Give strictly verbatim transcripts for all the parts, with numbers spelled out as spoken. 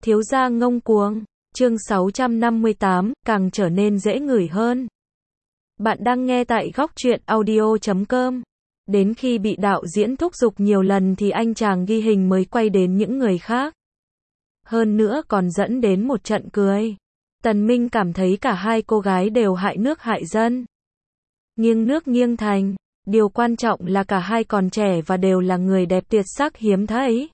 Thiếu gia ngông cuồng, chương sáu trăm năm mươi tám, càng trở nên dễ ngửi hơn. Bạn đang nghe tại góc truyện audio chấm com. Đến khi bị đạo diễn thúc giục nhiều lần thì anh chàng ghi hình mới quay đến những người khác. Hơn nữa còn dẫn đến một trận cười. Tần Minh cảm thấy cả hai cô gái đều hại nước hại dân. Nghiêng nước nghiêng thành, điều quan trọng là cả hai còn trẻ và đều là người đẹp tuyệt sắc hiếm thấy.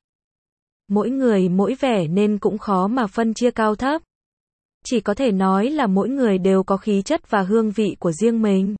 Mỗi người mỗi vẻ nên cũng khó mà phân chia cao thấp. Chỉ có thể nói là mỗi người đều có khí chất và hương vị của riêng mình.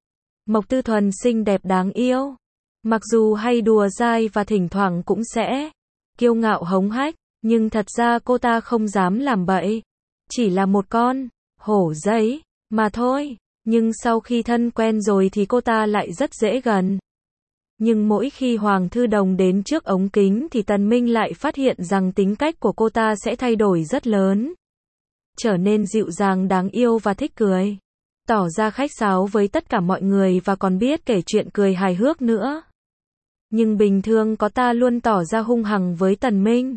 Mộc Tư Thuần xinh đẹp đáng yêu. Mặc dù hay đùa dai và thỉnh thoảng cũng sẽ kiêu ngạo hống hách, nhưng thật ra cô ta không dám làm bậy. Chỉ là một con hổ giấy mà thôi. Nhưng sau khi thân quen rồi thì cô ta lại rất dễ gần. Nhưng mỗi khi Hoàng Thư Đồng đến trước ống kính thì Tần Minh lại phát hiện rằng tính cách của cô ta sẽ thay đổi rất lớn. Trở nên dịu dàng đáng yêu và thích cười. Tỏ ra khách sáo với tất cả mọi người và còn biết kể chuyện cười hài hước nữa. Nhưng bình thường có ta luôn tỏ ra hung hăng với Tần Minh.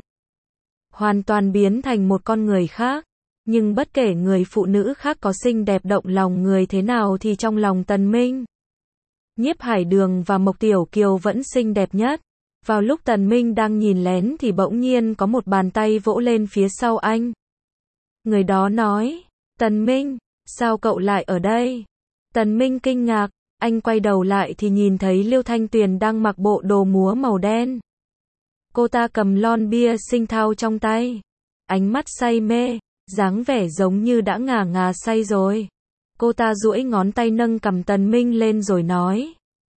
Hoàn toàn biến thành một con người khác. Nhưng bất kể người phụ nữ khác có xinh đẹp động lòng người thế nào thì trong lòng Tần Minh, Nhiếp Hải Đường và Mộc Tiểu Kiều vẫn xinh đẹp nhất. Vào lúc Tần Minh đang nhìn lén thì bỗng nhiên có một bàn tay vỗ lên phía sau anh. Người đó nói, Tần Minh, sao cậu lại ở đây? Tần Minh kinh ngạc, anh quay đầu lại thì nhìn thấy Liêu Thanh Tuyền đang mặc bộ đồ múa màu đen. Cô ta cầm lon bia sinh thao trong tay. Ánh mắt say mê, dáng vẻ giống như đã ngà ngà say rồi. Cô ta duỗi ngón tay nâng cằm Tần Minh lên rồi nói.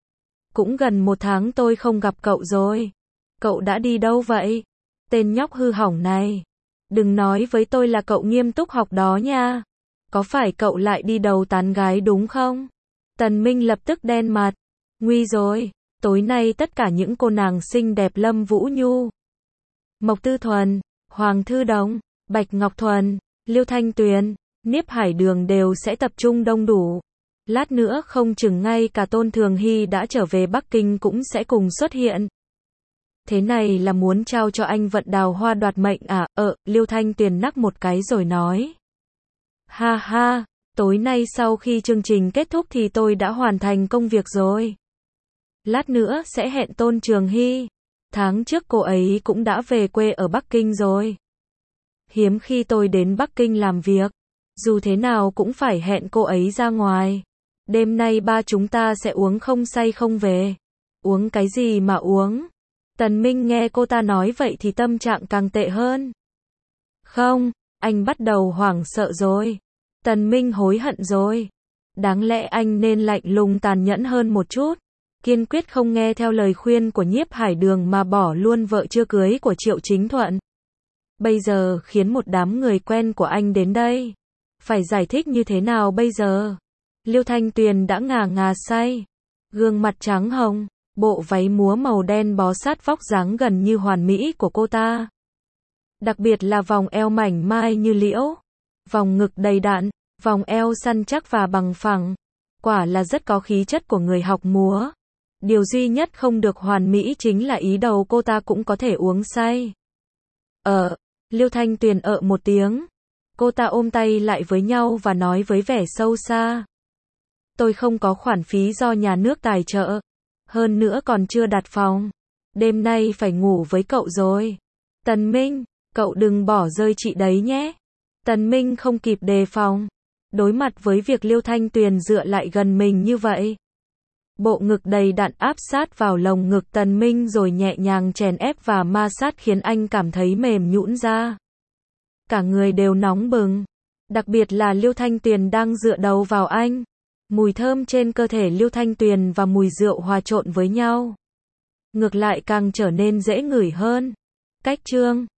Cũng gần một tháng tôi không gặp cậu rồi. Cậu đã đi đâu vậy? Tên nhóc hư hỏng này. Đừng nói với tôi là cậu nghiêm túc học đó nha. Có phải cậu lại đi đầu tán gái đúng không? Tần Minh lập tức đen mặt. Nguy rồi, tối nay tất cả những cô nàng xinh đẹp Lâm Vũ Nhu, Mộc Tư Thuần, Hoàng Thư Đồng, Bạch Ngọc Thuần, Liêu Thanh Tuyền, Nhiếp Hải Đường đều sẽ tập trung đông đủ. Lát nữa không chừng ngay cả Tôn Thường Hy đã trở về Bắc Kinh cũng sẽ cùng xuất hiện. Thế này là muốn trao cho anh vận đào hoa đoạt mệnh à? Ờ, Liêu Thanh Tuyền nắc một cái rồi nói. Ha ha, tối nay sau khi chương trình kết thúc thì tôi đã hoàn thành công việc rồi. Lát nữa sẽ hẹn Tôn Trường Hy. Tháng trước cô ấy cũng đã về quê ở Bắc Kinh rồi. Hiếm khi tôi đến Bắc Kinh làm việc. Dù thế nào cũng phải hẹn cô ấy ra ngoài. Đêm nay ba chúng ta sẽ uống không say không về. Uống cái gì mà uống? Tần Minh nghe cô ta nói vậy thì tâm trạng càng tệ hơn. Không, anh bắt đầu hoảng sợ rồi. Tần Minh hối hận rồi. Đáng lẽ anh nên lạnh lùng tàn nhẫn hơn một chút. Kiên quyết không nghe theo lời khuyên của Nhiếp Hải Đường mà bỏ luôn vợ chưa cưới của Triệu Chính Thuận. Bây giờ khiến một đám người quen của anh đến đây. Phải giải thích như thế nào bây giờ? Liêu Thanh Tuyền đã ngà ngà say. Gương mặt trắng hồng, bộ váy múa màu đen bó sát vóc dáng gần như hoàn mỹ của cô ta. Đặc biệt là vòng eo mảnh mai như liễu. Vòng ngực đầy đặn, vòng eo săn chắc và bằng phẳng. Quả là rất có khí chất của người học múa. Điều duy nhất không được hoàn mỹ chính là ý đầu cô ta cũng có thể uống say. Ờ, Liêu Thanh Tuyền ợ một tiếng. Cô ta ôm tay lại với nhau và nói với vẻ sâu xa. Tôi không có khoản phí do nhà nước tài trợ. Hơn nữa còn chưa đặt phòng. Đêm nay phải ngủ với cậu rồi. Tần Minh, cậu đừng bỏ rơi chị đấy nhé. Tần Minh không kịp đề phòng. Đối mặt với việc Liêu Thanh Tuyền dựa lại gần mình như vậy. Bộ ngực đầy đặn áp sát vào lồng ngực Tần Minh rồi nhẹ nhàng chèn ép và ma sát khiến anh cảm thấy mềm nhũn ra. Cả người đều nóng bừng. Đặc biệt là Liêu Thanh Tuyền đang dựa đầu vào anh. Mùi thơm trên cơ thể Liêu Thanh Tuyền và mùi rượu hòa trộn với nhau. Ngược lại càng trở nên dễ ngửi hơn. Cách chương